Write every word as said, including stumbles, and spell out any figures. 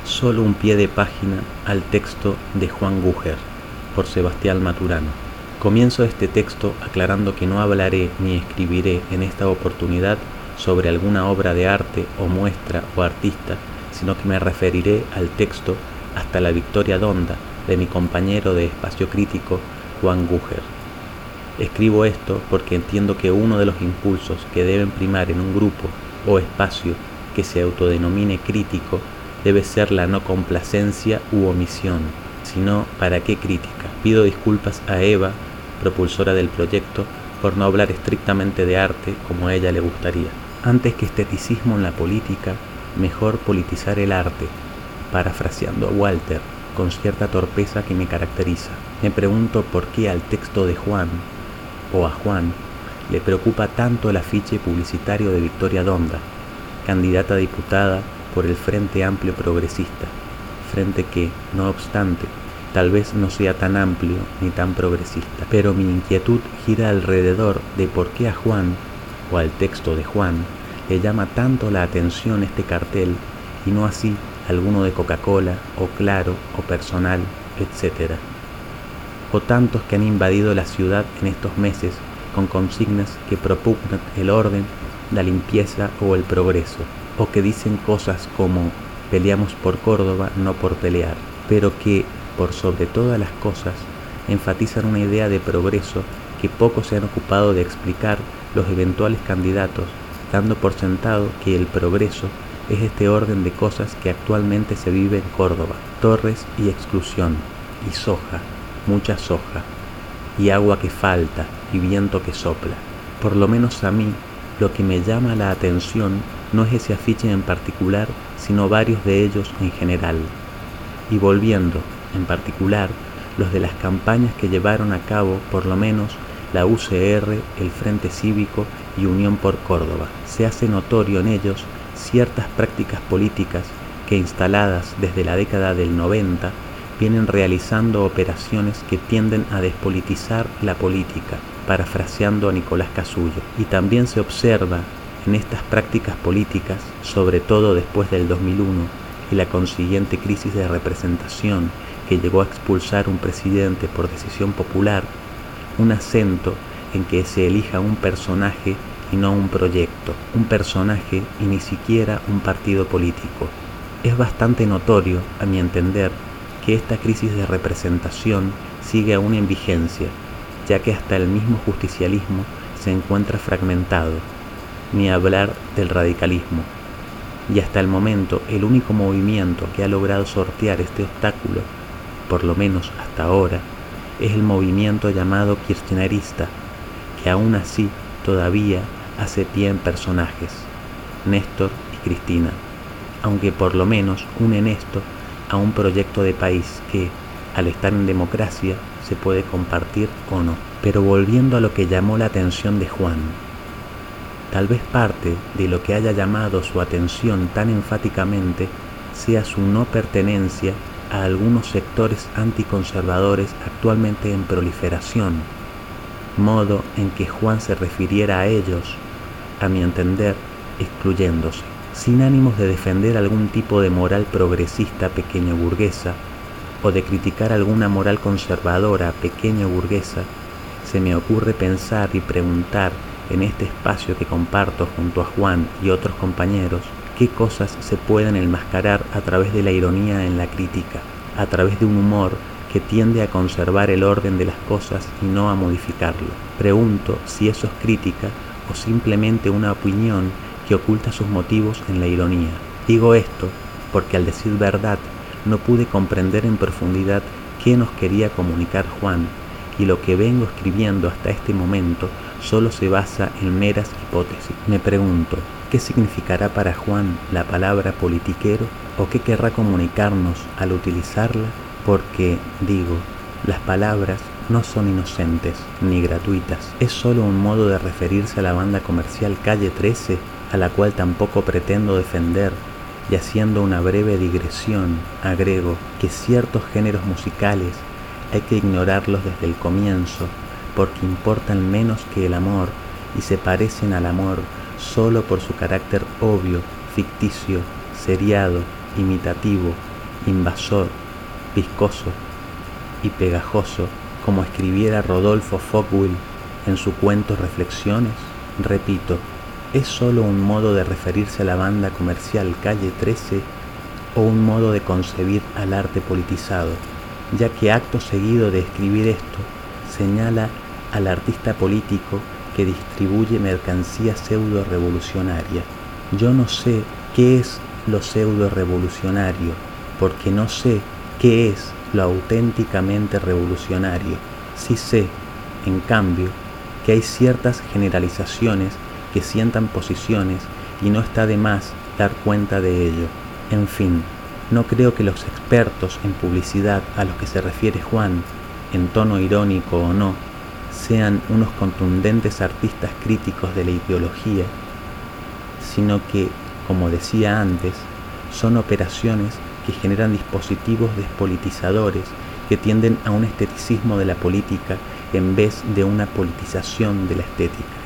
Solo un pie de página al texto de Juan Gúger, por Sebastián Maturano. Comienzo este texto aclarando que no hablaré ni escribiré en esta oportunidad sobre alguna obra de arte o muestra o artista, sino que me referiré al texto Hasta la Victoria Donda de mi compañero de espacio crítico Juan Gúger. Escribo esto porque entiendo que uno de los impulsos que deben primar en un grupo o espacio que se autodenomine crítico debe ser la no complacencia u omisión, sino ¿para qué crítica? Pido disculpas a Eva, propulsora del proyecto, por no hablar estrictamente de arte como a ella le gustaría. Antes que esteticismo en la política, mejor politizar el arte, parafraseando a Walter, con cierta torpeza que me caracteriza. Me pregunto por qué al texto de Juan, o a Juan, le preocupa tanto el afiche publicitario de Victoria Donda, candidata a diputada por el Frente Amplio Progresista, frente que, no obstante, tal vez no sea tan amplio ni tan progresista. Pero mi inquietud gira alrededor de por qué a Juan, o al texto de Juan, le llama tanto la atención este cartel y no así alguno de Coca-Cola, o Claro, o Personal, etcétera. O tantos que han invadido la ciudad en estos meses con consignas que propugnan el orden, la limpieza o el progreso, o que dicen cosas como peleamos por Córdoba, no por pelear, pero que, por sobre todas las cosas, enfatizan una idea de progreso que pocos se han ocupado de explicar los eventuales candidatos, dando por sentado que el progreso es este orden de cosas que actualmente se vive en Córdoba: torres y exclusión, y soja, mucha soja, y agua que falta, y viento que sopla. Por lo menos a mí, lo que me llama la atención no es ese afiche en particular, sino varios de ellos en general. Y volviendo, en particular, los de las campañas que llevaron a cabo por lo menos la U C R, el Frente Cívico y Unión por Córdoba. Se hace notorio en ellos ciertas prácticas políticas que, instaladas desde la década del noventa, vienen realizando operaciones que tienden a despolitizar la política, parafraseando a Nicolás Casullo. Y también se observa en estas prácticas políticas, sobre todo después del dos mil uno y la consiguiente crisis de representación que llegó a expulsar un presidente por decisión popular, un acento en que se elija un personaje y no un proyecto, un personaje y ni siquiera un partido político. Es bastante notorio, a mi entender, que esta crisis de representación sigue aún en vigencia, ya que hasta el mismo justicialismo se encuentra fragmentado, ni hablar del radicalismo. Y hasta el momento el único movimiento que ha logrado sortear este obstáculo, por lo menos hasta ahora, es el movimiento llamado kirchnerista, que aún así todavía hace pie en personajes, Néstor y Cristina, aunque por lo menos unen esto a un proyecto de país que, al estar en democracia, se puede compartir o no. Pero volviendo a lo que llamó la atención de Juan, tal vez parte de lo que haya llamado su atención tan enfáticamente sea su no pertenencia a algunos sectores anticonservadores actualmente en proliferación, modo en que Juan se refiriera a ellos, a mi entender, excluyéndose. Sin ánimos de defender algún tipo de moral progresista pequeño burguesa o de criticar alguna moral conservadora pequeño burguesa, se me ocurre pensar y preguntar en este espacio que comparto junto a Juan y otros compañeros, qué cosas se pueden enmascarar a través de la ironía en la crítica, a través de un humor que tiende a conservar el orden de las cosas y no a modificarlo. Pregunto si eso es crítica o simplemente una opinión que oculta sus motivos en la ironía. Digo esto porque, al decir verdad, no pude comprender en profundidad qué nos quería comunicar Juan, y lo que vengo escribiendo hasta este momento solo se basa en meras hipótesis. Me pregunto, ¿qué significará para Juan la palabra politiquero? ¿O qué querrá comunicarnos al utilizarla? Porque, digo, las palabras no son inocentes ni gratuitas. Es solo un modo de referirse a la banda comercial Calle trece, a la cual tampoco pretendo defender, y haciendo una breve digresión, agrego que ciertos géneros musicales hay que ignorarlos desde el comienzo, porque importan menos que el amor y se parecen al amor solo por su carácter obvio, ficticio, seriado, imitativo, invasor, viscoso y pegajoso como escribiera Rodolfo Fockwell en su cuento Reflexiones? Repito, ¿es solo un modo de referirse a la banda comercial Calle trece o un modo de concebir al arte politizado, ya que acto seguido de escribir esto señala al artista político que distribuye mercancía pseudo-revolucionaria? Yo no sé qué es lo pseudo-revolucionario, porque no sé qué es lo auténticamente revolucionario. Sí sé, en cambio, que hay ciertas generalizaciones que sientan posiciones y no está de más dar cuenta de ello. En fin, no creo que los expertos en publicidad a los que se refiere Juan, en tono irónico o no, sean unos contundentes artistas críticos de la ideología, sino que, como decía antes, son operaciones que generan dispositivos despolitizadores que tienden a un esteticismo de la política en vez de una politización de la estética.